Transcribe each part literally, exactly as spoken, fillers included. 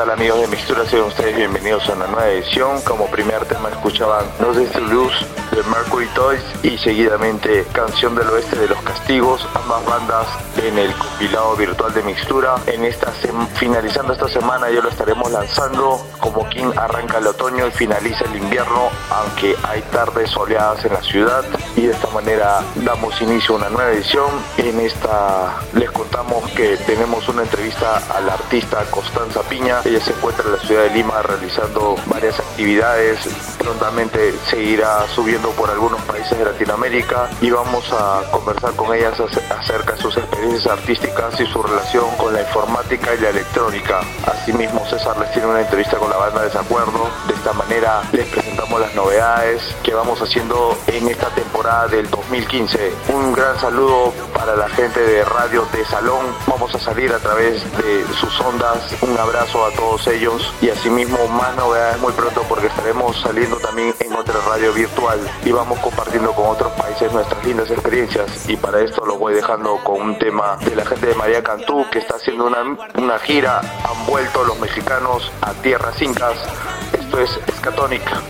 tal, amigos de Mixtura? Sean ustedes bienvenidos a una nueva edición. Como primer tema escuchaban No Days to Lose de Mercury Toys y seguidamente Canción del Oeste de Los Castigos, ambas bandas en el compilado virtual de Mixtura. En esta sem- finalizando esta semana ya lo estaremos lanzando, como quien arranca el otoño y finaliza el invierno, aunque hay tardes soleadas en la ciudad, y de esta manera damos inicio a una nueva edición. En esta les contamos que tenemos una entrevista a la artista Constanza Piña. Ella se encuentra en la ciudad de Lima realizando varias actividades. Prontamente seguirá subiendo por algunos países de Latinoamérica y vamos a conversar con ella acerca de sus experiencias artísticas y su relación con la informática y la electrónica. Asimismo, César les tiene una entrevista con la banda Desacuerdo. De esta manera les presentamos las novedades que vamos haciendo en esta temporada del dos mil quince. Un gran saludo para la gente de Radio de Salón. Vamos a salir a través de sus ondas. Un abrazo a todos ellos y asimismo más novedades muy pronto, porque estaremos saliendo también en otra radio virtual y vamos compartiendo con otros países nuestras lindas experiencias. Y para esto lo voy dejando con un tema de la gente de María Cantú, que está haciendo una, una gira. Han vuelto los mexicanos a tierras incas. Esto es Escatónica.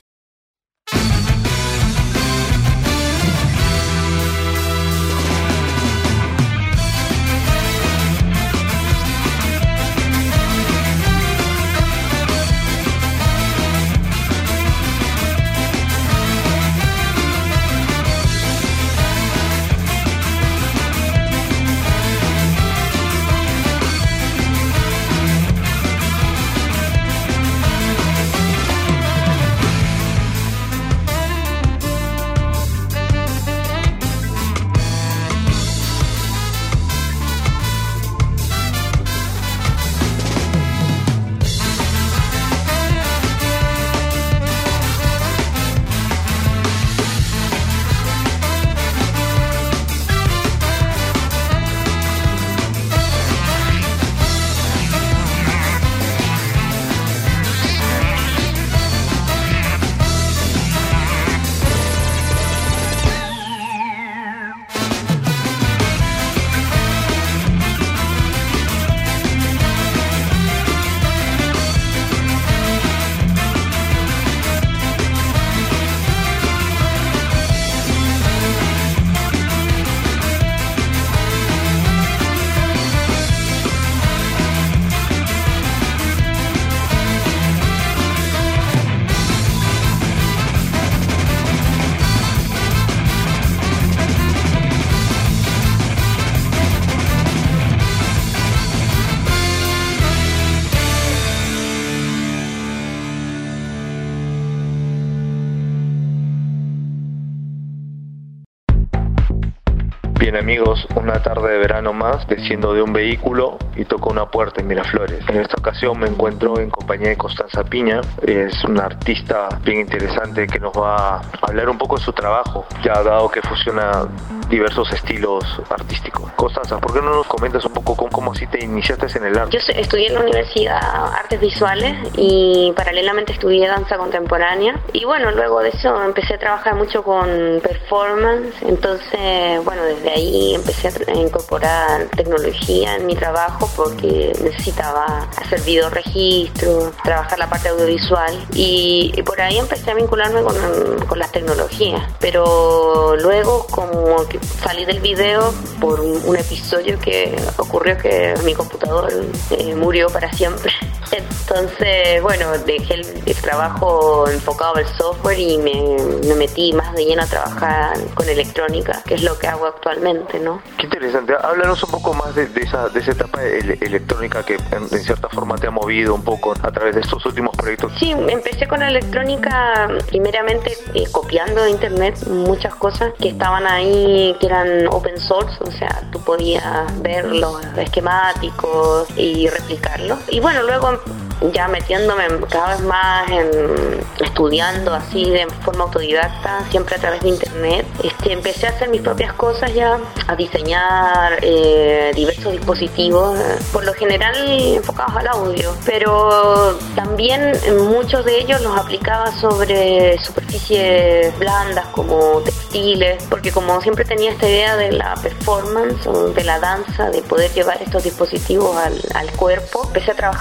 Bien, amigos, una tarde de verano más, desciendo de un vehículo y toco una puerta en Miraflores. En esta ocasión me encuentro en compañía de Constanza Piña. Es una artista bien interesante que nos va a hablar un poco de su trabajo, ya dado que fusiona diversos estilos artísticos. Constanza, ¿por qué no nos comentas un poco cómo, cómo así te iniciaste en el arte? Yo estudié en la Universidad Artes Visuales y paralelamente estudié danza contemporánea. Y bueno, luego de eso empecé a trabajar mucho con performance. Entonces, bueno, desde ahí empecé a incorporar tecnología en mi trabajo porque necesitaba hacer videoregistro, trabajar la parte audiovisual y, y por ahí empecé a vincularme con, con las tecnologías. Pero luego, como que salí del video por un, un episodio que ocurrió, que mi computador eh, murió para siempre. Entonces, bueno, dejé el, el trabajo enfocado al software y me, me metí más de lleno a trabajar con electrónica, que es lo que hago actualmente, ¿no? Qué interesante. Háblanos un poco más de, de, esa, de esa etapa ele- electrónica que en, en cierta forma te ha movido un poco a través de estos últimos proyectos. Sí, empecé con la electrónica primeramente eh, copiando de internet muchas cosas que estaban ahí, que eran open source, o sea, tú podías ver los esquemáticos y replicarlos. Y bueno, luego ya metiéndome cada vez más en estudiando así de forma autodidacta, siempre a través de internet, este, empecé a hacer mis propias cosas ya, a diseñar eh, diversos dispositivos, eh, por lo general enfocados al audio, pero también muchos de ellos los aplicaba sobre superficies blandas como textiles, porque como siempre tenía esta idea de la performance o de la danza, de poder llevar estos dispositivos al, al cuerpo, empecé a trabajar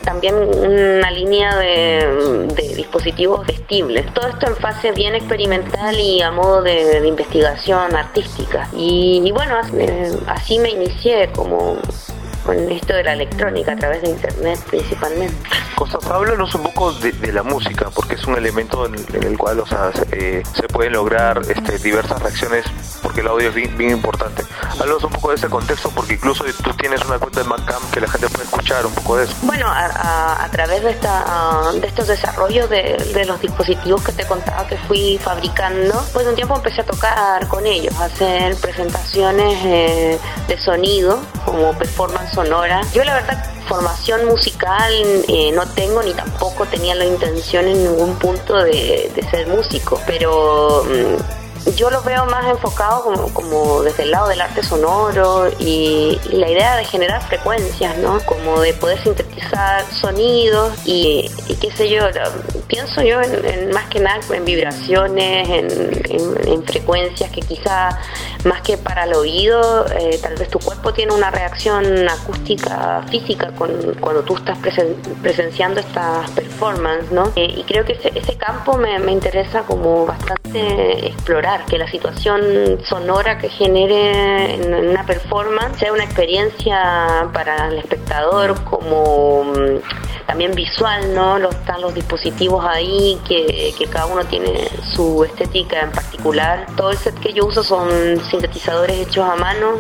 también una línea de, de dispositivos vestibles. Todo esto en fase bien experimental y a modo de, de investigación artística. Y, y bueno, así me inicié como con esto de la electrónica a través de internet principalmente. Costa, háblanos un poco de, de la música, porque es un elemento en, en el cual, o sea, eh, se pueden lograr este, diversas reacciones, porque el audio es bien, bien importante. Háblanos un poco de ese contexto, porque incluso tú tienes una cuenta de Bandcamp que la gente puede escuchar un poco de eso. Bueno, a, a, a través de esta de estos desarrollos de, de los dispositivos que te contaba que fui fabricando, pues un tiempo empecé a tocar con ellos, a hacer presentaciones eh, de sonido, como performance sonora. Yo la verdad formación musical eh, no tengo, ni tampoco tenía la intención en ningún punto de, de ser músico, pero mmm, yo lo veo más enfocado como, como desde el lado del arte sonoro y, y la idea de generar frecuencias, ¿no? Como de poder sintetizar sonidos y, y qué sé yo, pienso yo en, en más que nada en vibraciones, en, en, en frecuencias que quizá más que para el oído, eh, tal vez tu cuerpo tiene una reacción acústica física con, cuando tú estás presen, presenciando estas performances, ¿no? Eh, y creo que ese, ese campo me, me interesa como bastante explorar, que la situación sonora que genere en, en una performance sea una experiencia para el espectador como um, también visual, ¿no? Los, están los dispositivos ahí que, que cada uno tiene su estética en particular. Todo el set que yo uso son sintetizadores hechos a mano,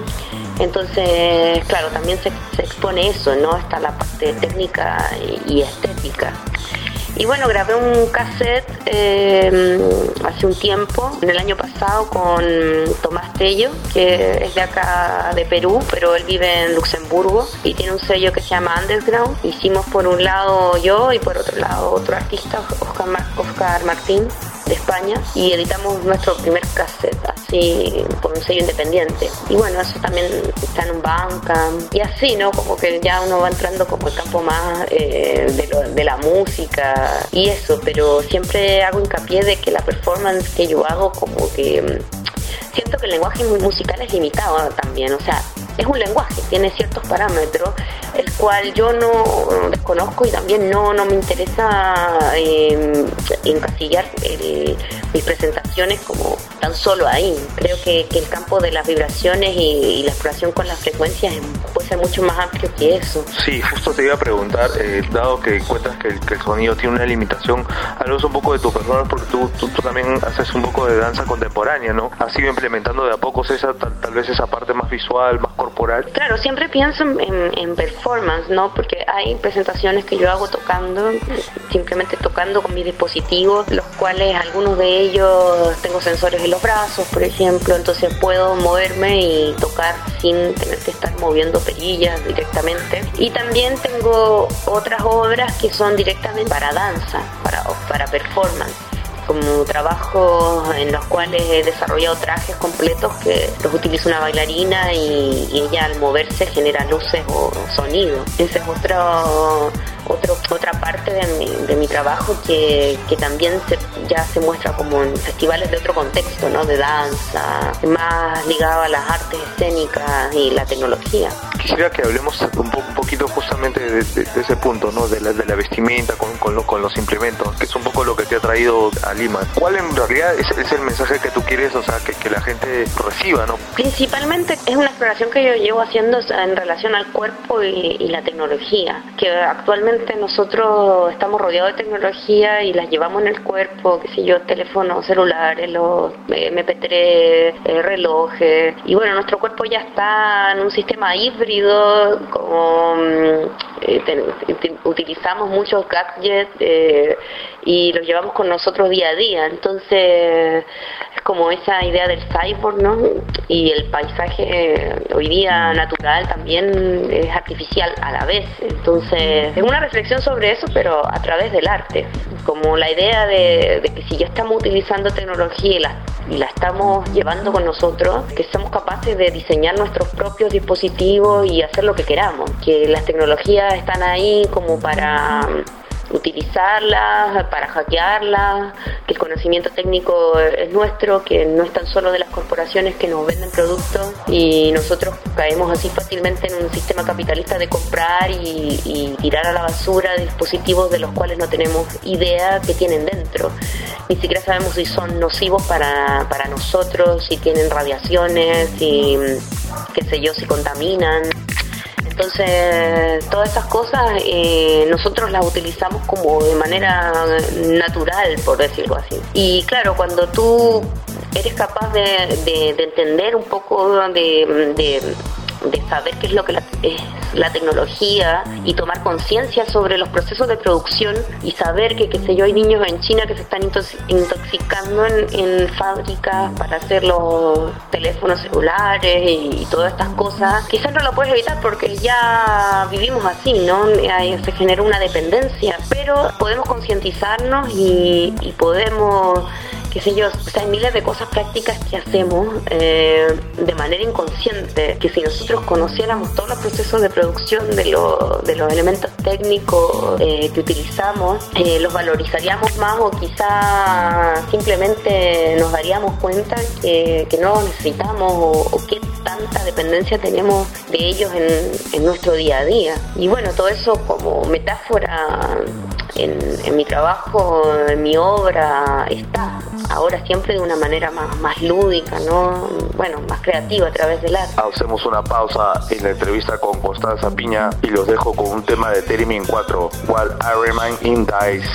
entonces claro, también se, se expone eso, ¿no? Está la parte técnica y, y estética. Y bueno, grabé un cassette eh, hace un tiempo, en el año pasado, con Tomás Tello, que es de acá de Perú, pero él vive en Luxemburgo y tiene un sello que se llama Underground. Hicimos por un lado yo y por otro lado otro artista, Oscar, Mar- Oscar Martín, de España, y editamos nuestro primer cassette así por un sello independiente. Y bueno, eso también está en un Bandcamp y así, ¿no? Como que ya uno va entrando como el campo más eh, de, lo, de la música y eso, pero siempre hago hincapié de que la performance que yo hago como que siento que el lenguaje musical es limitado también, o sea, es un lenguaje, tiene ciertos parámetros, el cual yo no desconozco y también no, no me interesa eh, encasillar el, mis presentaciones como tan solo ahí. Creo que, que el campo de las vibraciones y, y la exploración con las frecuencias puede ser mucho más amplio que eso. Sí, justo te iba a preguntar, eh, dado que cuentas que el, que el sonido tiene una limitación, háblanos un poco de tu performance, porque tú, tú, tú también haces un poco de danza contemporánea, ¿no? Has ido implementando de a pocos esa, tal, tal vez esa parte más visual, más corporal. Claro, siempre pienso en, en performance, ¿no? Porque hay presentaciones que yo hago tocando, simplemente tocando con mis dispositivos, los cuales algunos de ellos tengo sensores en los brazos, por ejemplo, entonces puedo moverme y tocar sin tener que estar moviendo perillas directamente. Y también tengo otras obras que son directamente para danza, para, para performance, como trabajos en los cuales he desarrollado trajes completos que los utiliza una bailarina y, y ella al moverse genera luces o sonido. Esa es otro, otro, otra parte de mi, de mi trabajo que, que también se, ya se muestra como en festivales de otro contexto, ¿no? De danza, más ligado a las artes escénicas y la tecnología. Quisiera que hablemos un, po- un poquito justamente de, de, de ese punto, ¿no? De la, de la vestimenta con, con, lo, con los implementos, que es un poco lo que te ha traído a Lima. ¿Cuál en realidad es, es el mensaje que tú quieres, o sea, que, que la gente reciba, ¿no? Principalmente es una exploración que yo llevo haciendo en relación al cuerpo y, y la tecnología, que actualmente nosotros estamos rodeados de tecnología y las llevamos en el cuerpo, qué sé yo, teléfonos celulares, los eme pe tres, eh, relojes, y bueno, nuestro cuerpo ya está en un sistema híbrido, como eh, ten, utilizamos muchos gadgets eh, y los llevamos con nosotros día a día, entonces es como esa idea del cyborg, ¿no? Y el paisaje eh, hoy día natural también es artificial a la vez, entonces es una reflexión sobre eso, pero a través del arte, como la idea de, de que si ya estamos utilizando tecnología y la, y la estamos llevando con nosotros, que somos capaces de diseñar nuestros propios dispositivos y hacer lo que queramos, que las tecnologías están ahí como para utilizarlas, para hackearlas, que el conocimiento técnico es nuestro, que no es tan solo de las corporaciones que nos venden productos y nosotros caemos así fácilmente en un sistema capitalista de comprar y, y tirar a la basura dispositivos de los cuales no tenemos idea que tienen dentro. Ni siquiera sabemos si son nocivos para, para nosotros, si tienen radiaciones, si, qué sé yo, si contaminan. Entonces, todas esas cosas eh, nosotros las utilizamos como de manera natural, por decirlo así. Y claro, cuando tú eres capaz de, de, de entender un poco de, de, de saber qué es lo que la, es la tecnología y tomar conciencia sobre los procesos de producción y saber que, qué sé yo, hay niños en China que se están intoxicando en, en fábricas para hacer los teléfonos celulares y, y todas estas cosas, quizás no lo puedes evitar porque ya vivimos así, ¿no? Ahí se genera una dependencia, pero podemos concientizarnos y, y podemos, qué sé yo, o sea, hay miles de cosas prácticas que hacemos eh, de manera inconsciente, que si nosotros conociéramos todos los procesos de producción de, lo, de los elementos técnicos eh, que utilizamos, eh, los valorizaríamos más o quizá simplemente nos daríamos cuenta que, que no los necesitamos o, o qué tanta dependencia tenemos de ellos en, en nuestro día a día. Y bueno, todo eso como metáfora en, en mi trabajo, en mi obra, está. Ahora siempre de una manera más, más lúdica, ¿no? Bueno, más creativa a través del arte. Hacemos una pausa en la entrevista con Constanza Piña y los dejo con un tema de Theremin cuatro, While I Remain in Dice.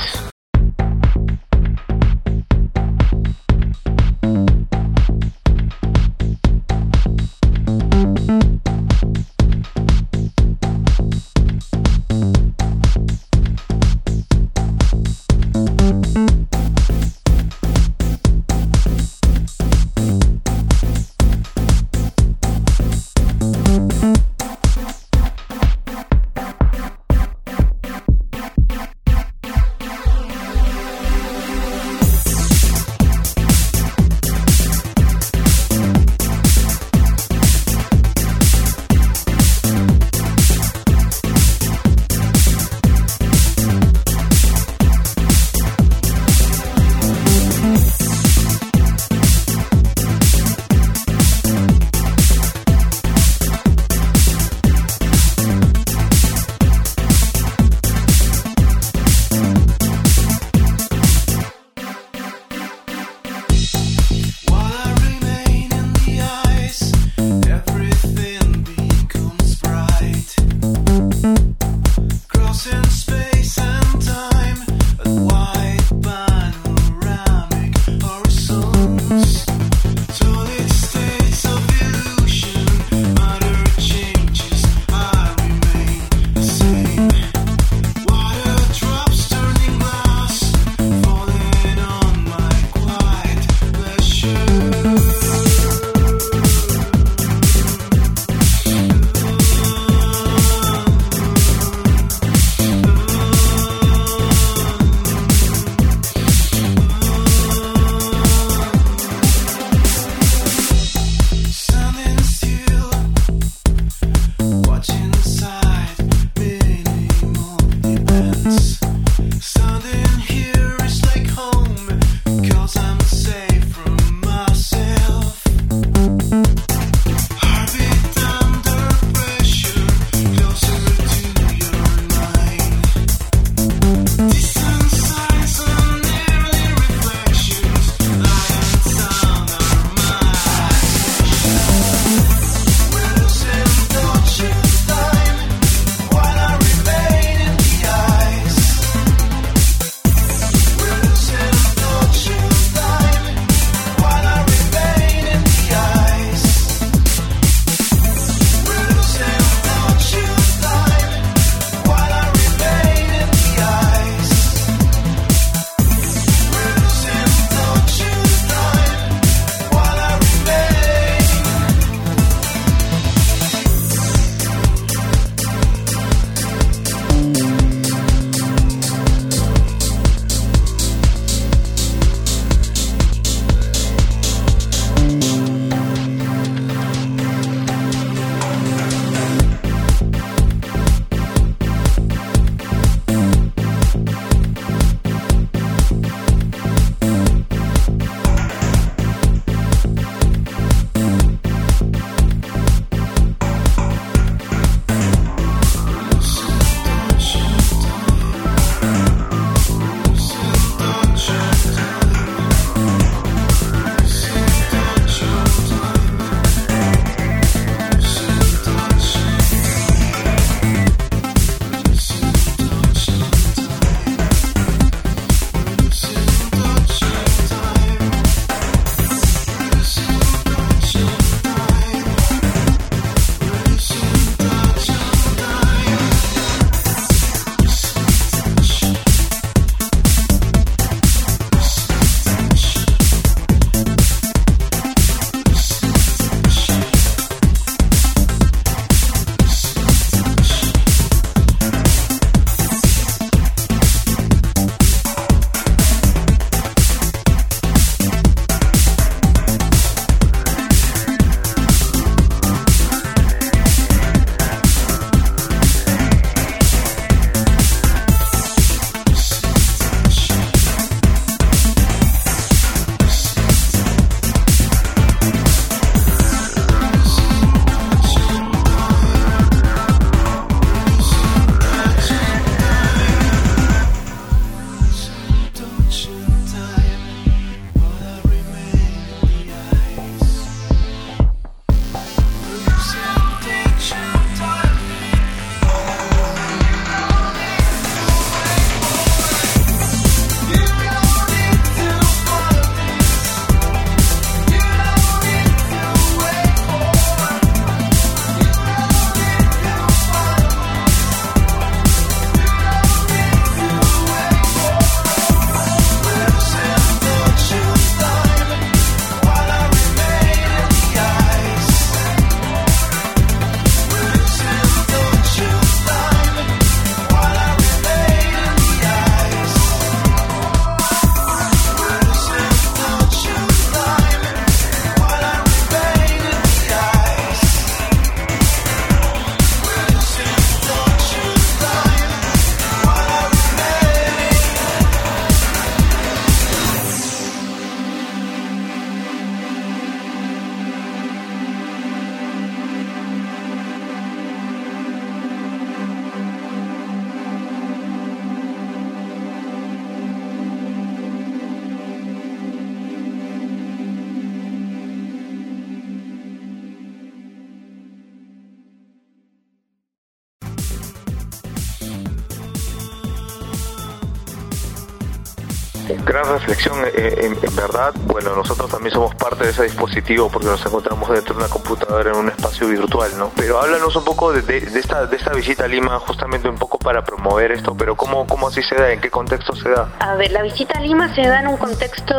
Gran reflexión, eh, en, en verdad. Bueno, nosotros también somos parte de ese dispositivo porque nos encontramos dentro de una computadora en un espacio virtual, ¿no? Pero háblanos un poco de, de, de, esta, de esta visita a Lima, justamente un poco para promover esto, pero ¿cómo, cómo así se da? ¿En qué contexto se da? A ver, la visita a Lima se da en un contexto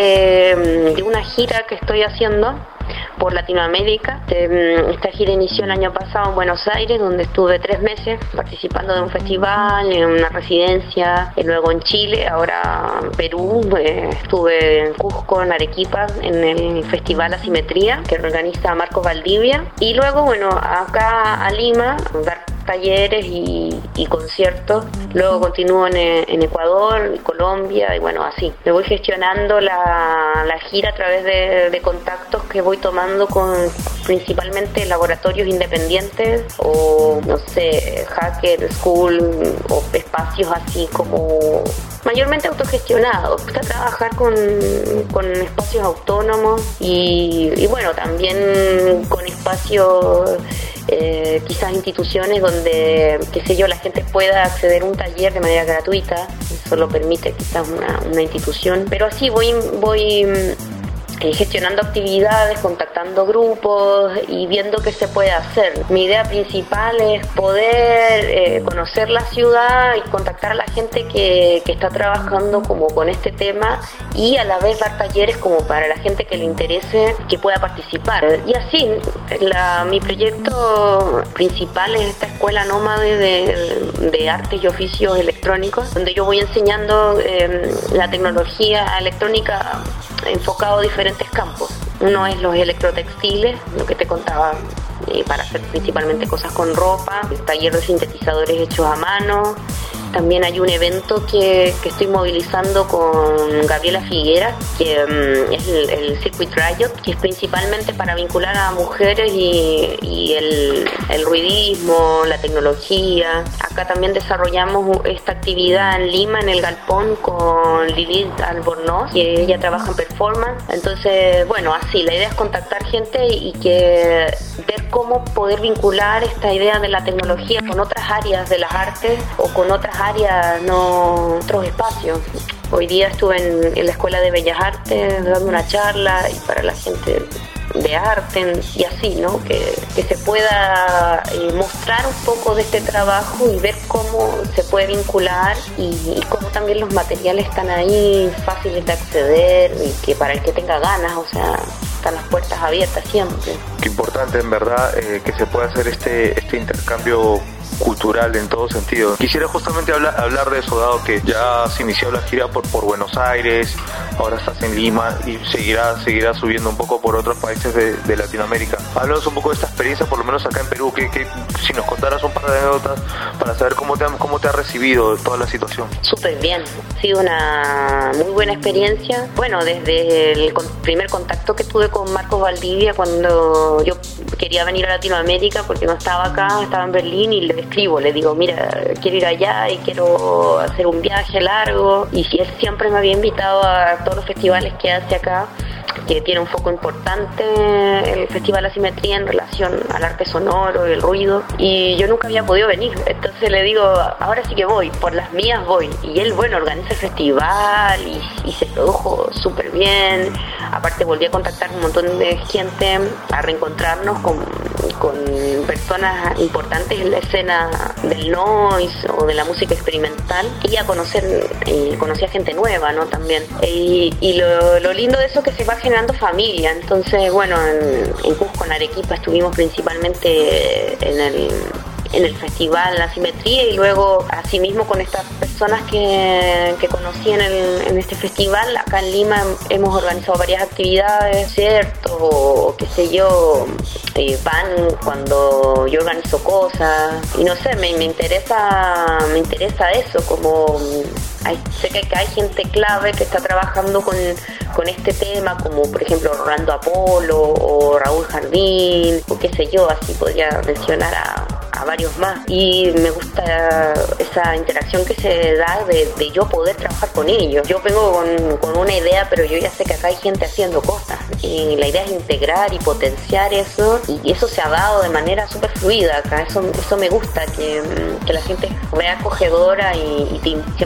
de, de una gira que estoy haciendo por Latinoamérica. Esta gira inició el año pasado en Buenos Aires, donde estuve tres meses participando de un festival, en una residencia, y luego en Chile, ahora en Perú. Eh, estuve en Cusco, en Arequipa, en el festival Asimetría, que organiza Marcos Valdivia, y luego, bueno, acá a Lima, dar talleres y, y conciertos. Luego continúo en, en Ecuador, Colombia, y bueno, así. Me voy gestionando la, la gira a través de, de contactos que voy tomando con principalmente laboratorios independientes o, no sé, hacker school o espacios así como mayormente autogestionados. Me gusta trabajar con, con espacios autónomos y, y bueno, también con espacios Eh, quizás instituciones donde, qué sé yo, la gente pueda acceder a un taller de manera gratuita. Eso lo permite quizás una, una institución, pero así voy voy eh, gestionando actividades, contactando grupos y viendo qué se puede hacer. Mi idea principal es poder eh, conocer la ciudad y contactar a la gente que, que está trabajando como con este tema, y a la vez dar talleres como para la gente que le interese, que pueda participar. Y así, la, mi proyecto principal es esta escuela nómade de, de artes y oficios electrónicos, donde yo voy enseñando eh, la tecnología electrónica enfocado a diferentes campos. Uno es los electrotextiles, lo que te contaba, eh, para hacer principalmente cosas con ropa, el taller de sintetizadores hechos a mano. También hay un evento que, que estoy movilizando con Gabriela Figuera, que um, es el, el Circuit Riot, que es principalmente para vincular a mujeres y, y el, el ruidismo, la tecnología. Acá también desarrollamos esta actividad en Lima, en el Galpón, con Lilith Albornoz, que ella trabaja en performance. Entonces, bueno, así, la idea es contactar gente y que ver cómo poder vincular esta idea de la tecnología con otras áreas de las artes o con otras áreas, no otros espacios. Hoy día estuve en, en la Escuela de Bellas Artes dando una charla y para la gente de arte y así, ¿no? Que, que se pueda eh, mostrar un poco de este trabajo y ver cómo se puede vincular y, y cómo también los materiales están ahí fáciles de acceder y que para el que tenga ganas, o sea, están las puertas abiertas siempre. Qué importante, en verdad, eh, que se pueda hacer este, este intercambio cultural en todo sentido. Quisiera justamente hablar, hablar de eso, dado que ya se inició la gira por, por Buenos Aires, ahora estás en Lima y seguirá, seguirá subiendo un poco por otros países de, de Latinoamérica. Háblanos un poco de esta experiencia, por lo menos acá en Perú, que, que si nos contaras un par de anécdotas para saber cómo te, cómo te ha recibido toda la situación. Súper bien, ha sido una muy buena experiencia. Bueno, desde el con, primer contacto que tuve con Marcos Valdivia, cuando yo quería venir a Latinoamérica porque no estaba acá, estaba en Berlín, y le escribo, le digo, mira, quiero ir allá y quiero hacer un viaje largo, y si él siempre me había invitado a todos los festivales que hace acá, que tiene un foco importante el Festival Asimetría en relación al arte sonoro y el ruido, y yo nunca había podido venir. Entonces le digo, ahora sí que voy, por las mías voy. Y él, bueno, organiza el festival y, y se produjo súper bien. Aparte volví a contactar un montón de gente, a reencontrarnos con, con personas importantes en la escena del noise o de la música experimental, y a conocer, eh, conocí a gente nueva, ¿no? También. Y, y lo, lo lindo de eso es que se va generando familia. Entonces, bueno, en, en Cusco, en Arequipa, estuvimos principalmente en el en el festival La Simetría, y luego asimismo con estas personas que, que conocí en, el, en este festival. Acá en Lima hemos organizado varias actividades, ¿cierto? O qué sé yo, eh, van cuando yo organizo cosas, y no sé, me, me interesa me interesa eso, como hay, sé que hay gente clave que está trabajando con, con este tema, como por ejemplo Rolando Apolo o Raúl Jardín, o qué sé yo, así podría mencionar a a varios más, y me gusta esa interacción que se da de, de yo poder trabajar con ellos. Yo vengo con, con una idea, pero yo ya sé que acá hay gente haciendo cosas, y la idea es integrar y potenciar eso, y eso se ha dado de manera súper fluida acá. Eso, eso me gusta, que, que la gente vea acogedora y, y te, siempre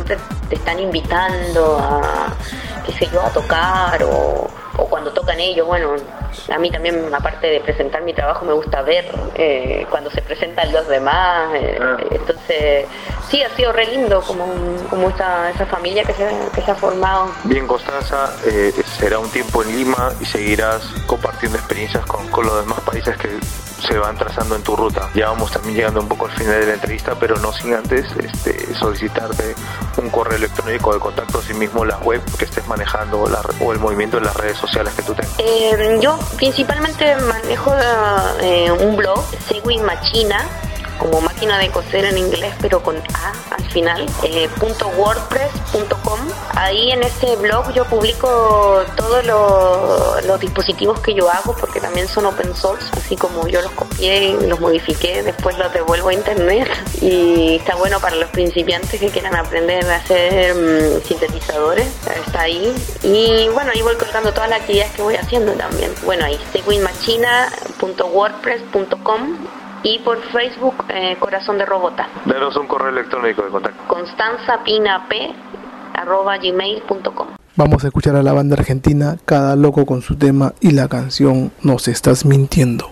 te están invitando a, qué sé yo, a tocar o, o cuando tocan ellos, bueno, a mí también, aparte de presentar mi trabajo, me gusta ver eh, cuando se presentan los demás, eh, ah. entonces sí, ha sido re lindo como, como esa, esa familia que se, que se ha formado. Bien, Constanza, eh, será un tiempo en Lima y seguirás compartiendo experiencias con, con los demás países que se van trazando en tu ruta. Ya vamos también llegando un poco al final de la entrevista, pero no sin antes este, solicitarte un correo electrónico de contacto, así mismo la web que estés manejando la, o el movimiento en las redes sociales que tú tengas. Eh, yo principalmente manejo eh, un blog, Segui Machina, como máquina de coser en inglés, pero con A al final, eh, punto wordpress punto com. Ahí en ese blog yo publico todos los, los dispositivos que yo hago, porque también son open source, así como yo los copié y los modifiqué, después los devuelvo a internet, y está bueno para los principiantes que quieran aprender a hacer um, sintetizadores, está ahí. Y bueno, ahí voy colgando todas las actividades que voy haciendo también. Bueno, ahí segui machina punto wordpress punto com. Y por Facebook, eh, Corazón de Robota. Danos un correo electrónico de contacto. constanzapinap arroba gmail punto com. Vamos a escuchar a la banda argentina Cada Loco con su tema y la canción Nos Estás Mintiendo.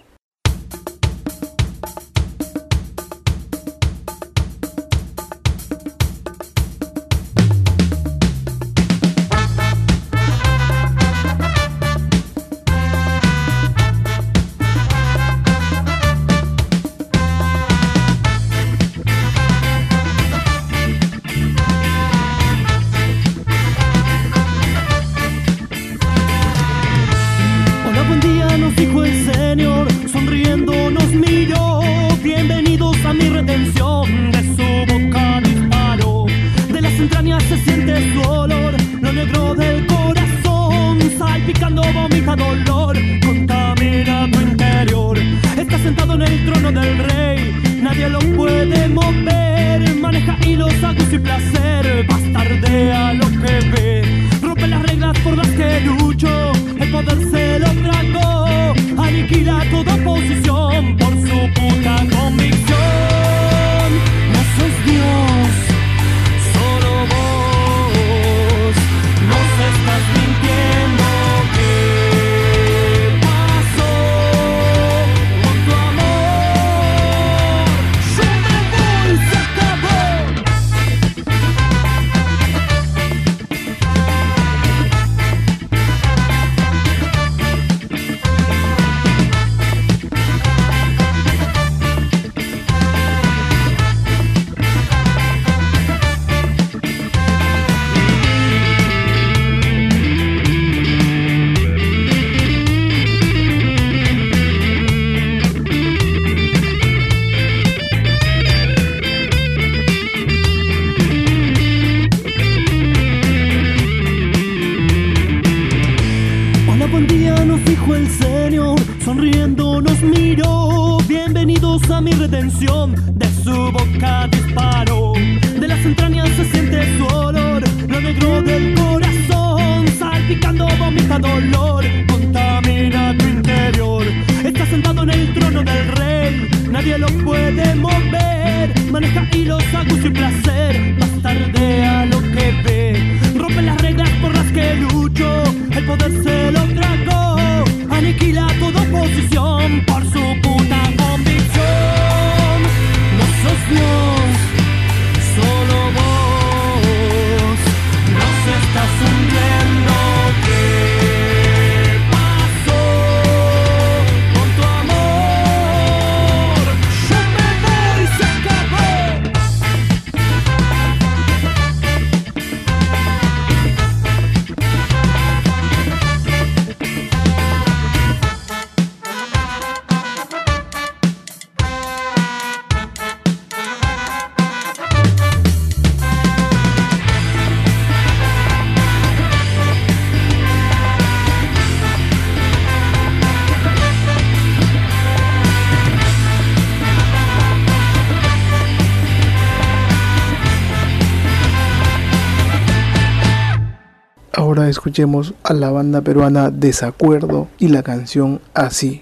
Ahora escuchemos a la banda peruana Desacuerdo y la canción Así.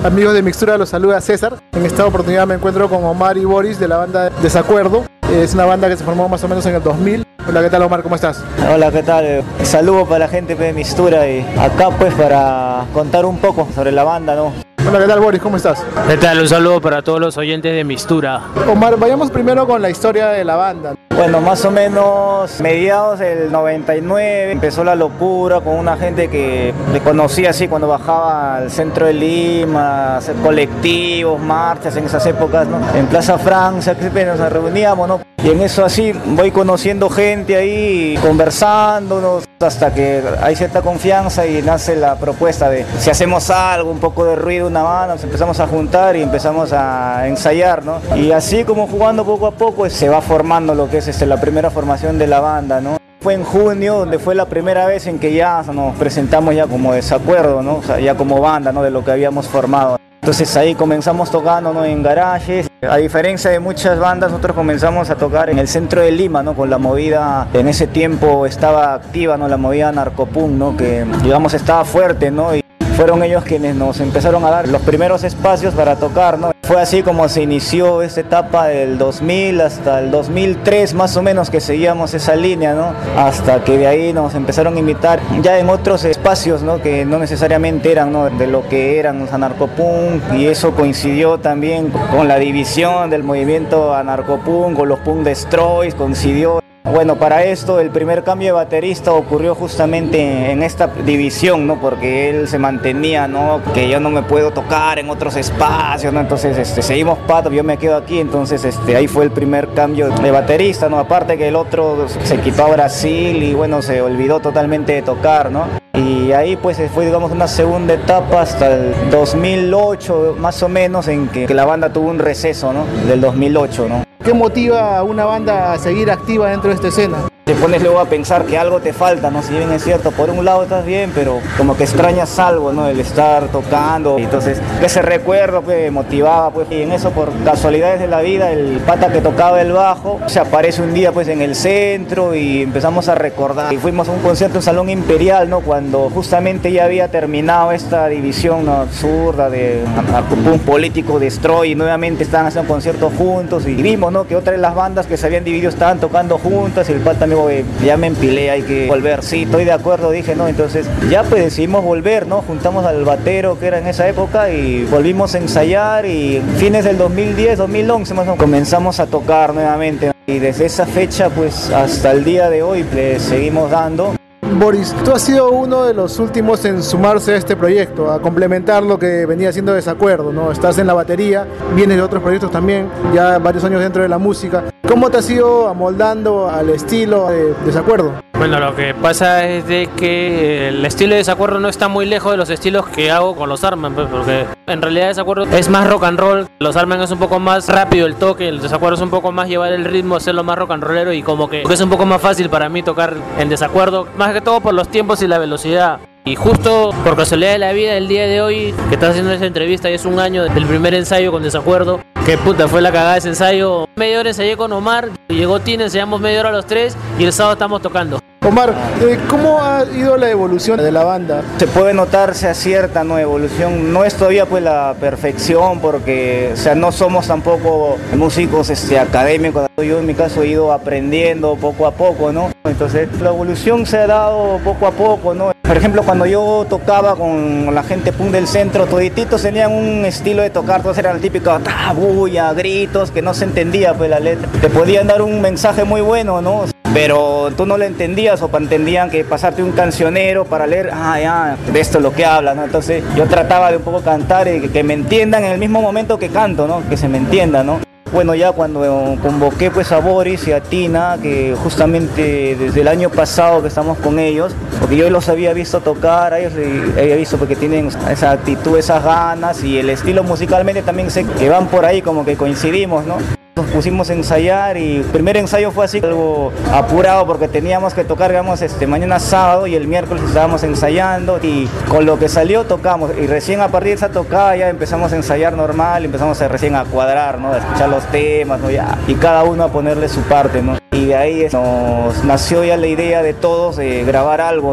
Amigos de Mixtura, los saluda César. En esta oportunidad me encuentro con Omar y Boris de la banda Desacuerdo. Es una banda que se formó más o menos en el dos mil. Hola, ¿qué tal, Omar? ¿Cómo estás? Hola, ¿qué tal? Saludo para la gente de Mixtura y acá pues para contar un poco sobre la banda, ¿no? Hola, ¿qué tal, Boris? ¿Cómo estás? ¿Qué tal? Un saludo para todos los oyentes de Mixtura. Omar, vayamos primero con la historia de la banda. Bueno, más o menos mediados del noventa y nueve empezó la locura con una gente que le conocía así cuando bajaba al centro de Lima, a hacer colectivos, marchas en esas épocas, ¿no? En Plaza Francia, que nos reuníamos, ¿no? Y en eso así voy conociendo gente ahí, conversándonos, hasta que hay cierta confianza y nace la propuesta de si hacemos algo, un poco de ruido, una banda, nos empezamos a juntar y empezamos a ensayar, ¿no? Y así como jugando poco a poco se va formando lo que es este, la primera formación de la banda, ¿no? Fue en junio, donde fue la primera vez en que ya nos presentamos ya como Desacuerdo, ¿no? O sea, ya como banda, ¿no? De lo que habíamos formado. Entonces ahí comenzamos tocando, ¿no? En garajes. A diferencia de muchas bandas, nosotros comenzamos a tocar en el centro de Lima, ¿no? Con la movida, en ese tiempo estaba activa, ¿no? La movida narcopunk, ¿no? Que digamos estaba fuerte, ¿no? Y fueron ellos quienes nos empezaron a dar los primeros espacios para tocar, ¿no? Fue así como se inició esta etapa del dos mil hasta el dos mil tres más o menos que seguíamos esa línea, ¿no? Hasta que de ahí nos empezaron a invitar ya en otros espacios, ¿no? Que no necesariamente eran, ¿no? De lo que eran los anarcopunk, y eso coincidió también con la división del movimiento anarcopunk, con los Punk Destroys, coincidió. Bueno, para esto el primer cambio de baterista ocurrió justamente en esta división, ¿no? Porque él se mantenía, ¿no? Que yo no me puedo tocar en otros espacios, ¿no? Entonces, este, seguimos pato, yo me quedo aquí, entonces este, ahí fue el primer cambio de baterista, ¿no? Aparte que el otro se quitó a Brasil y bueno, se olvidó totalmente de tocar, ¿no? Y ahí pues fue, digamos, una segunda etapa hasta el dos mil ocho, más o menos, en que, que la banda tuvo un receso, ¿no? Del dos mil ocho, ¿no? ¿Qué motiva a una banda a seguir activa dentro de esta escena? Te pones luego a pensar que algo te falta, ¿no? Si bien es cierto, por un lado estás bien, pero como que extrañas algo, ¿no? El estar tocando. Entonces, ese recuerdo pues motivaba, pues, y en eso, por casualidades de la vida, el pata que tocaba el bajo se aparece un día pues en el centro y empezamos a recordar. Y fuimos a un concierto en Salón Imperial, ¿no? Cuando justamente ya había terminado esta división, ¿no? Absurda de un político Destroy, y nuevamente estaban haciendo conciertos juntos y vimos, ¿no? Que otras de las bandas que se habían dividido estaban tocando juntas y el pata me ya me empilé, hay que volver. Sí, estoy de acuerdo, dije, no, entonces ya pues decidimos volver, ¿no? Juntamos al batero que era en esa época y volvimos a ensayar, y fines del dos mil diez, dos mil once más o menos comenzamos a tocar nuevamente, y desde esa fecha pues hasta el día de hoy le seguimos dando. Boris, tú has sido uno de los últimos en sumarse a este proyecto, a complementar lo que venía siendo Desacuerdo, ¿no? Estás en la batería, vienes de otros proyectos también, ya varios años dentro de la música. ¿Cómo te has ido amoldando al estilo de Desacuerdo? Bueno, lo que pasa es de que el estilo de Desacuerdo no está muy lejos de los estilos que hago con los Arman, pues, porque en realidad Desacuerdo es más rock and roll, los Arman es un poco más rápido el toque, el Desacuerdo es un poco más llevar el ritmo, hacerlo más rock and rollero, y como que es un poco más fácil para mí tocar en Desacuerdo, más que todo por los tiempos y la velocidad. Y justo por casualidad de la vida, el día de hoy que estás haciendo esta entrevista, y es un año del primer ensayo con Desacuerdo, que puta fue la cagada de ese ensayo. Media hora ensayé con Omar, llegó Tina, ensayamos media hora los tres y el sábado estamos tocando. Omar, eh, ¿cómo ha ido la evolución de la banda? Se puede notarse a cierta no evolución, no es todavía pues la perfección, porque o sea, no somos tampoco músicos este, académicos. Yo en mi caso he ido aprendiendo poco a poco, ¿no? Entonces la evolución se ha dado poco a poco, ¿no? Por ejemplo, cuando yo tocaba con la gente punk del centro, todititos tenían un estilo de tocar, todos eran el típico ah, bulla, gritos, que no se entendía pues la letra. Te podían dar un mensaje muy bueno, ¿no? Pero tú no lo entendías, o entendían que pasarte un cancionero para leer, ah, ya, de esto es lo que habla, ¿no? Entonces yo trataba de un poco cantar y que, que me entiendan en el mismo momento que canto, ¿no? Que se me entienda, ¿no? Bueno, ya cuando convoqué pues a Boris y a Tina, que justamente desde el año pasado que estamos con ellos, porque yo los había visto tocar, a ellos había visto porque tienen esa actitud, esas ganas, y el estilo musicalmente también sé que van por ahí, como que coincidimos, ¿no? Nos pusimos a ensayar y el primer ensayo fue así, algo apurado porque teníamos que tocar, digamos, este, mañana sábado, y el miércoles estábamos ensayando, y con lo que salió tocamos, y recién a partir de esa tocada ya empezamos a ensayar normal, y empezamos a recién a cuadrar, ¿no? A escuchar los temas, ¿no? Ya, y cada uno a ponerle su parte, ¿no? Y de ahí nos nació ya la idea de todos de grabar algo, ¿no?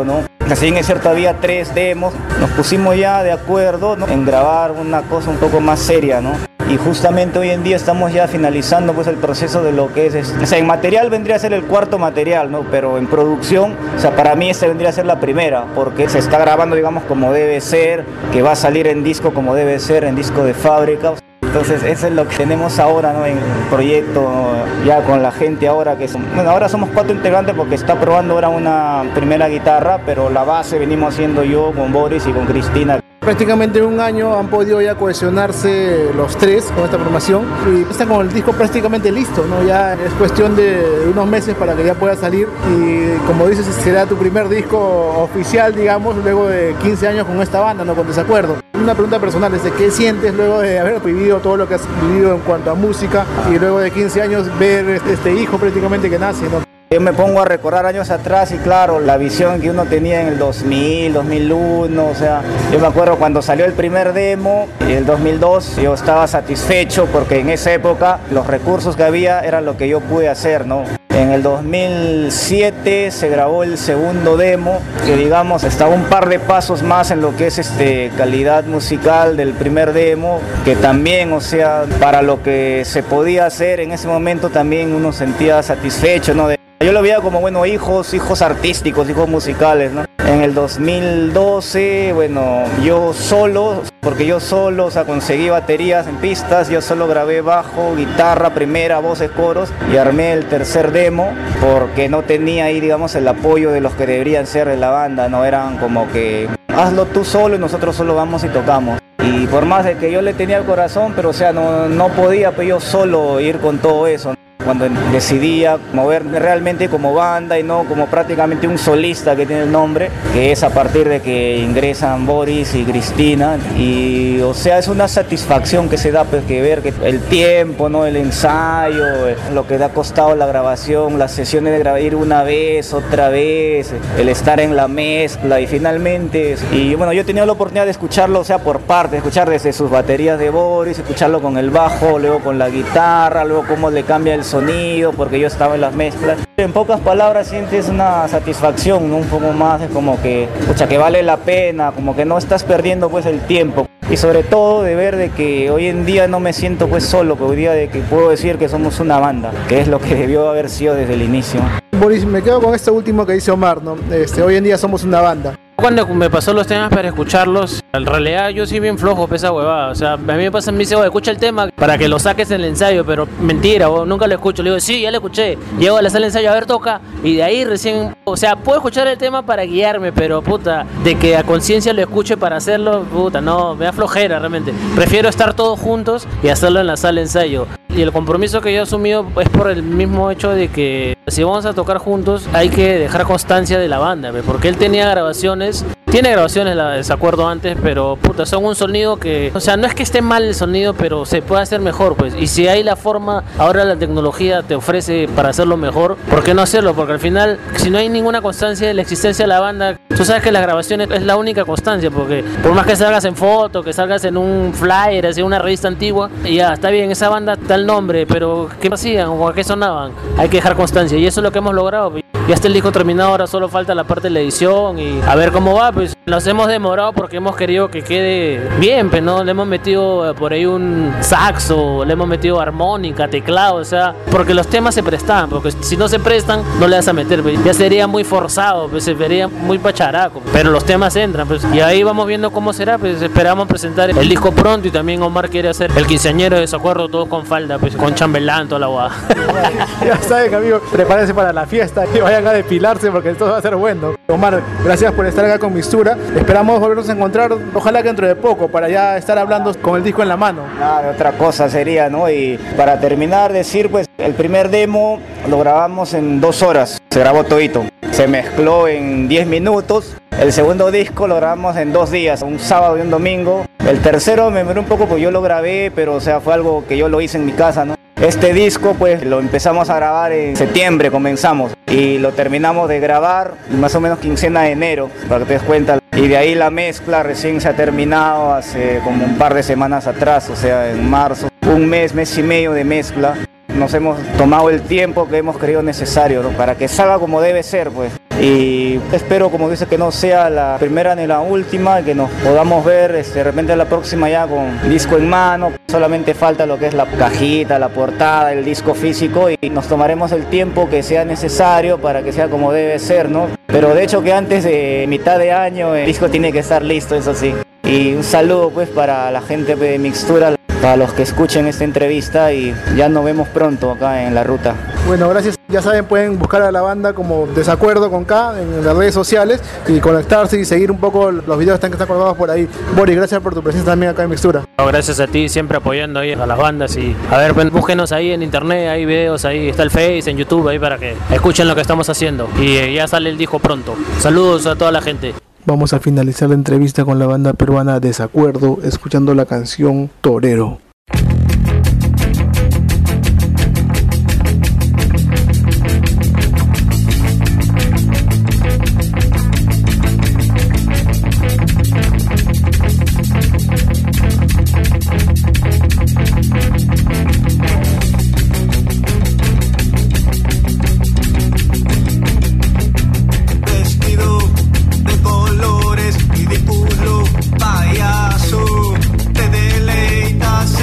Si bien es cierto, había tres demos, nos pusimos ya de acuerdo, ¿no?, en grabar una cosa un poco más seria, ¿no? Y justamente hoy en día estamos ya finalizando pues el proceso de lo que es, es, o sea, en material vendría a ser el cuarto material, ¿no? Pero en producción, o sea, para mí esta vendría a ser la primera, porque se está grabando, digamos, como debe ser, que va a salir en disco como debe ser, en disco de fábrica. Entonces eso es lo que tenemos ahora, ¿no?, en el proyecto, ya con la gente ahora que son, bueno, ahora somos cuatro integrantes porque está probando ahora una primera guitarra, pero la base venimos haciendo yo con Boris y con Cristina. Prácticamente en un año han podido ya cohesionarse los tres con esta formación y están con el disco prácticamente listo, ¿no? Ya es cuestión de unos meses para que ya pueda salir y, como dices, será tu primer disco oficial, digamos, luego de quince años con esta banda, ¿no?, con Desacuerdo. Una pregunta personal es de qué sientes luego de haber vivido todo lo que has vivido en cuanto a música y luego de quince años ver este hijo prácticamente que nace, ¿no? Yo me pongo a recordar años atrás y claro, la visión que uno tenía en el dos mil, dos mil uno, o sea, yo me acuerdo cuando salió el primer demo, en el dos mil dos, yo estaba satisfecho porque en esa época los recursos que había eran lo que yo pude hacer, ¿no? En el dos mil siete se grabó el segundo demo, que digamos estaba un par de pasos más en lo que es este, calidad musical del primer demo, que también, o sea, para lo que se podía hacer en ese momento también uno sentía satisfecho, ¿no? De, yo lo veía como, bueno, hijos, hijos artísticos, hijos musicales, ¿no? En el dos mil doce, bueno, yo solo, porque yo solo, o sea, conseguí baterías en pistas, yo solo grabé bajo, guitarra, primera, voces, coros, y armé el tercer demo, porque no tenía ahí, digamos, el apoyo de los que deberían ser de la banda, no eran como que, hazlo tú solo y nosotros solo vamos y tocamos. Y por más de que yo le tenía el corazón, pero o sea, no, no podía pues, yo solo ir con todo eso, ¿no? Cuando decidía moverme realmente como banda y no como prácticamente un solista que tiene el nombre, que es a partir de que ingresan Boris y Cristina, y o sea, es una satisfacción que se da, pues, que ver que el tiempo, ¿no?, el ensayo, lo que ha costado la grabación, las sesiones de grabar ir una vez, otra vez, el estar en la mezcla y finalmente, y bueno, yo he tenido la oportunidad de escucharlo, o sea, por parte, escuchar desde sus baterías de Boris, escucharlo con el bajo, luego con la guitarra, luego cómo le cambia el sonido, porque yo estaba en las mezclas. En pocas palabras sientes una satisfacción, ¿no?, un poco más, es como que, pucha, que vale la pena, como que no estás perdiendo pues el tiempo. Y sobre todo de ver de que hoy en día no me siento pues solo, que hoy día de que puedo decir que somos una banda, que es lo que debió haber sido desde el inicio. Boris, me quedo con esto último que dice Omar, ¿no? Este, hoy en día somos una banda. Cuando me pasó los temas para escucharlos, en realidad yo soy bien flojo para esa huevada. O sea, a mí me pasa, me dice, escucha el tema para que lo saques en el ensayo, pero mentira, bo, nunca lo escucho. Le digo, sí, ya lo escuché. Llego a la sala de ensayo, a ver, toca, y de ahí recién, o sea, puedo escuchar el tema para guiarme, pero puta, de que a conciencia lo escuche para hacerlo, puta, no, me da flojera realmente. Prefiero estar todos juntos y hacerlo en la sala de ensayo. Y el compromiso que yo he asumido es por el mismo hecho de que si vamos a tocar juntos hay que dejar constancia de la banda, porque él tenía grabaciones, tiene grabaciones la Desacuerdo antes, pero puta, son un sonido que, o sea, no es que esté mal el sonido, pero se puede hacer mejor, pues. Y si hay la forma, ahora la tecnología te ofrece para hacerlo mejor, ¿por qué no hacerlo? Porque al final, si no hay ninguna constancia de la existencia de la banda, tú sabes que las grabaciones es la única constancia, porque por más que salgas en foto, que salgas en un flyer, así una revista antigua, y ya, está bien, esa banda está el nombre, pero ¿qué hacían o a qué sonaban? Hay que dejar constancia, y eso es lo que hemos logrado. Ya está el disco terminado, ahora solo falta la parte de la edición y a ver cómo va, pues nos hemos demorado porque hemos querido que quede bien, pero no le hemos metido por ahí un saxo, le hemos metido armónica, teclado, o sea, porque los temas se prestan, porque si no se prestan no le vas a meter, pues, ya sería muy forzado, pues se vería muy pacharaco, pero los temas entran, pues, y ahí vamos viendo cómo será, pues esperamos presentar el disco pronto y también Omar quiere hacer el quinceañero de Desacuerdo, todos con falda, pues con chambelán, toda la guada. Ya saben, amigos, prepárense para la fiesta y vayan a depilarse porque esto va a ser bueno. Omar, gracias por estar acá con Mistura. Esperamos volvernos a encontrar, ojalá que dentro de poco, para ya estar hablando con el disco en la mano. Claro, otra cosa sería, ¿no? Y para terminar, decir, pues, el primer demo lo grabamos en dos horas, se grabó todito, se mezcló en diez minutos. El segundo disco lo grabamos en dos días, un sábado y un domingo. El tercero me demoré un poco porque yo lo grabé, pero o sea, fue algo que yo lo hice en mi casa, ¿no? Este disco pues lo empezamos a grabar en septiembre, comenzamos, y lo terminamos de grabar más o menos quincena de enero, para que te des cuenta. Y de ahí la mezcla recién se ha terminado hace como un par de semanas atrás, o sea, en marzo. Un mes, mes y medio de mezcla. Nos hemos tomado el tiempo que hemos creído necesario, ¿no?, para que salga como debe ser, pues. y espero, como dice, que no sea la primera ni la última, que nos podamos ver este, de repente la próxima ya con disco en mano. Solamente falta lo que es la cajita, la portada, el disco físico, y nos tomaremos el tiempo que sea necesario para que sea como debe ser, ¿no? Pero de hecho que antes de mitad de año el disco tiene que estar listo, eso sí. Y un saludo pues para la gente de Mixtura, para los que escuchen esta entrevista, y ya nos vemos pronto acá en La Ruta. Bueno, gracias. Ya saben, pueden buscar a la banda como Desacuerdo con K en las redes sociales y conectarse y seguir un poco los videos que están colgados por ahí. Boris, gracias por tu presencia también acá en Mixtura. No, gracias a ti, siempre apoyando ahí a las bandas. Y a ver, búsquenos ahí en internet, hay videos, ahí está el Face, en YouTube, ahí para que escuchen lo que estamos haciendo. Y eh, ya sale el disco pronto. Saludos a toda la gente. Vamos a finalizar la entrevista con la banda peruana Desacuerdo, escuchando la canción Torero. Te deleitas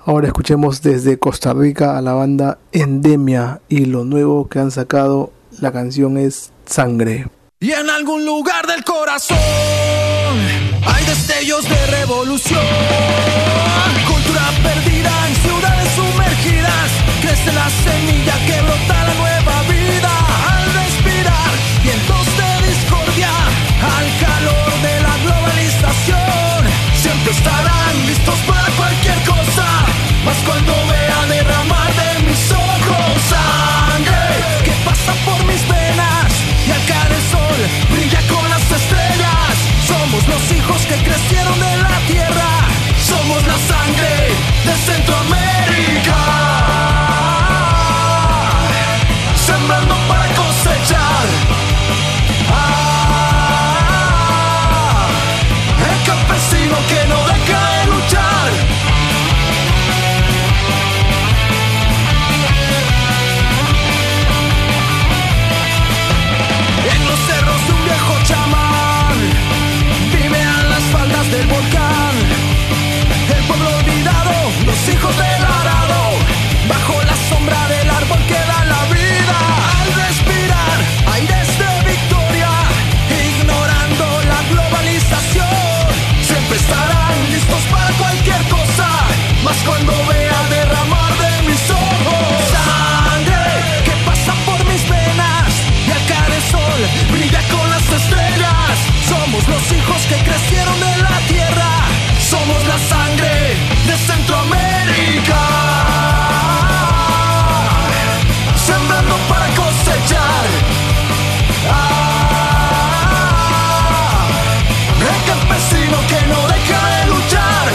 Ahora escuchemos desde Costa Rica a la banda Endemia y lo nuevo que han sacado, la canción es Sangre. Y en algún lugar del corazón hay destellos de revolución, cultura perdida en ciudades sumergidas, crece la semilla que brota la nueva vida. Al respirar vientos de discordia, al calor de la globalización, siempre estarán listos para cualquier cosa, más cuando vea derramar de mis ojos sangre que pasa por mis venas y al caer el sol brilla con las estrellas. Somos los hijos que crecieron de la tierra, somos la sangre de Centroamérica, sembrando para cosechar. Ah, el campesino que no deja de luchar. En los cerros de un viejo chamán vive a las faldas del volcán, el pueblo olvidado, los hijos del arado, bajo la sombra del árbol que da la vida. Al respirar aires de victoria, ignorando la globalización, siempre estarán listos para cualquier cosa, más cuando vea derramar de mis ojos sangre que pasa por mis venas y al caer el sol brilla con las estrellas. Somos los hijos que crecieron de la tierra, somos la sangre de Centroamérica, sembrando para cosechar. Ah, el campesino que no deja de luchar.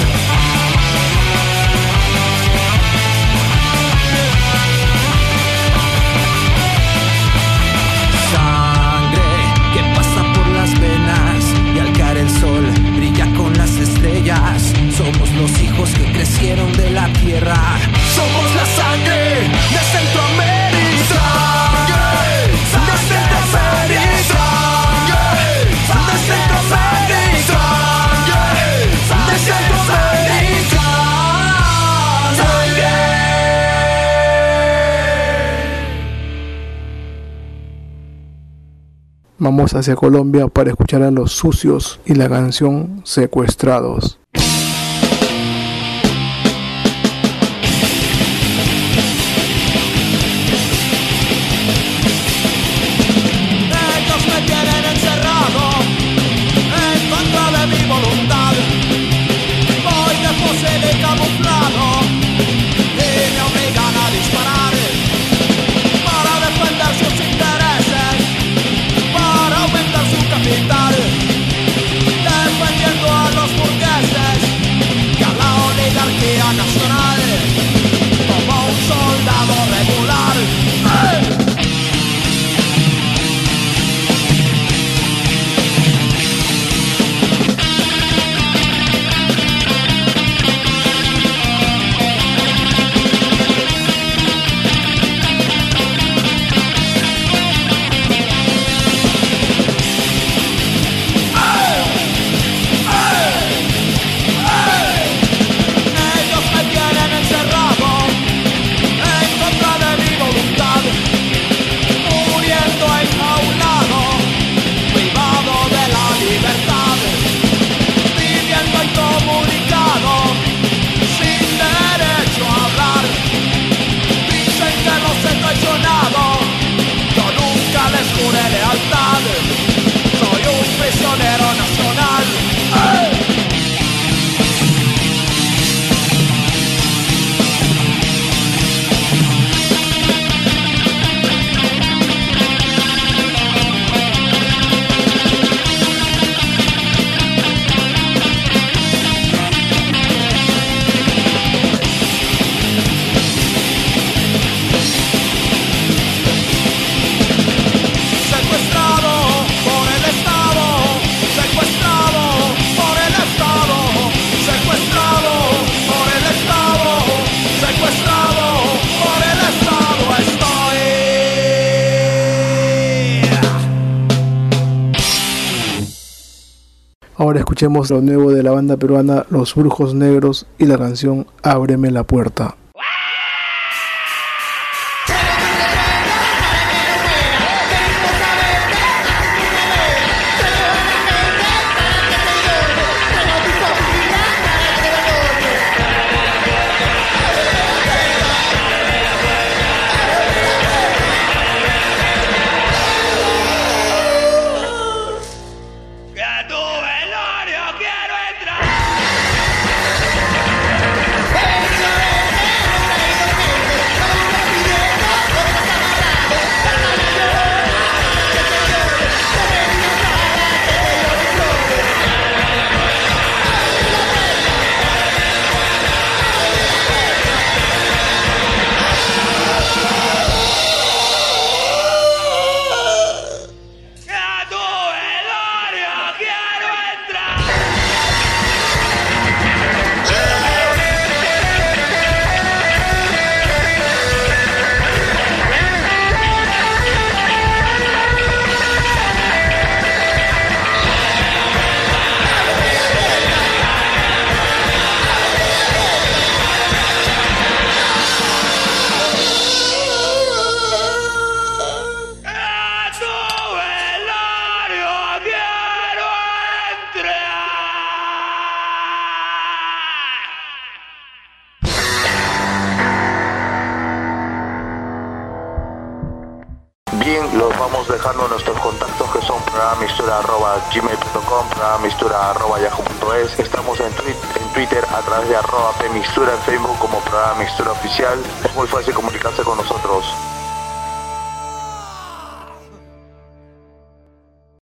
Sangre que pasa por las venas y al caer el sol brilla con las estrellas. Somos los hijos que crecieron de la tierra, somos la sangre de Centroamérica, de Centroamérica, de Centroamérica, de Centroamérica. Vamos hacia Colombia para escuchar a Los Sucios y la canción Secuestrados. Ellos me tienen encerrado en contra de mi voluntad. Voy de posible camuflado y me obligan a disparar para defender sus intereses, para aumentar su capital, defendiendo a los burgueses escuchemos lo nuevo de la banda peruana Los Brujos Negros y la canción Ábreme la Puerta. Bien, los vamos dejando nuestros contactos que son programa mistura arroba gmail punto com, programa mistura arroba yahoo punto es. Estamos en, twi en Twitter a través de arroba pmistura, en Facebook como programa mistura oficial. Es muy fácil comunicarse con nosotros.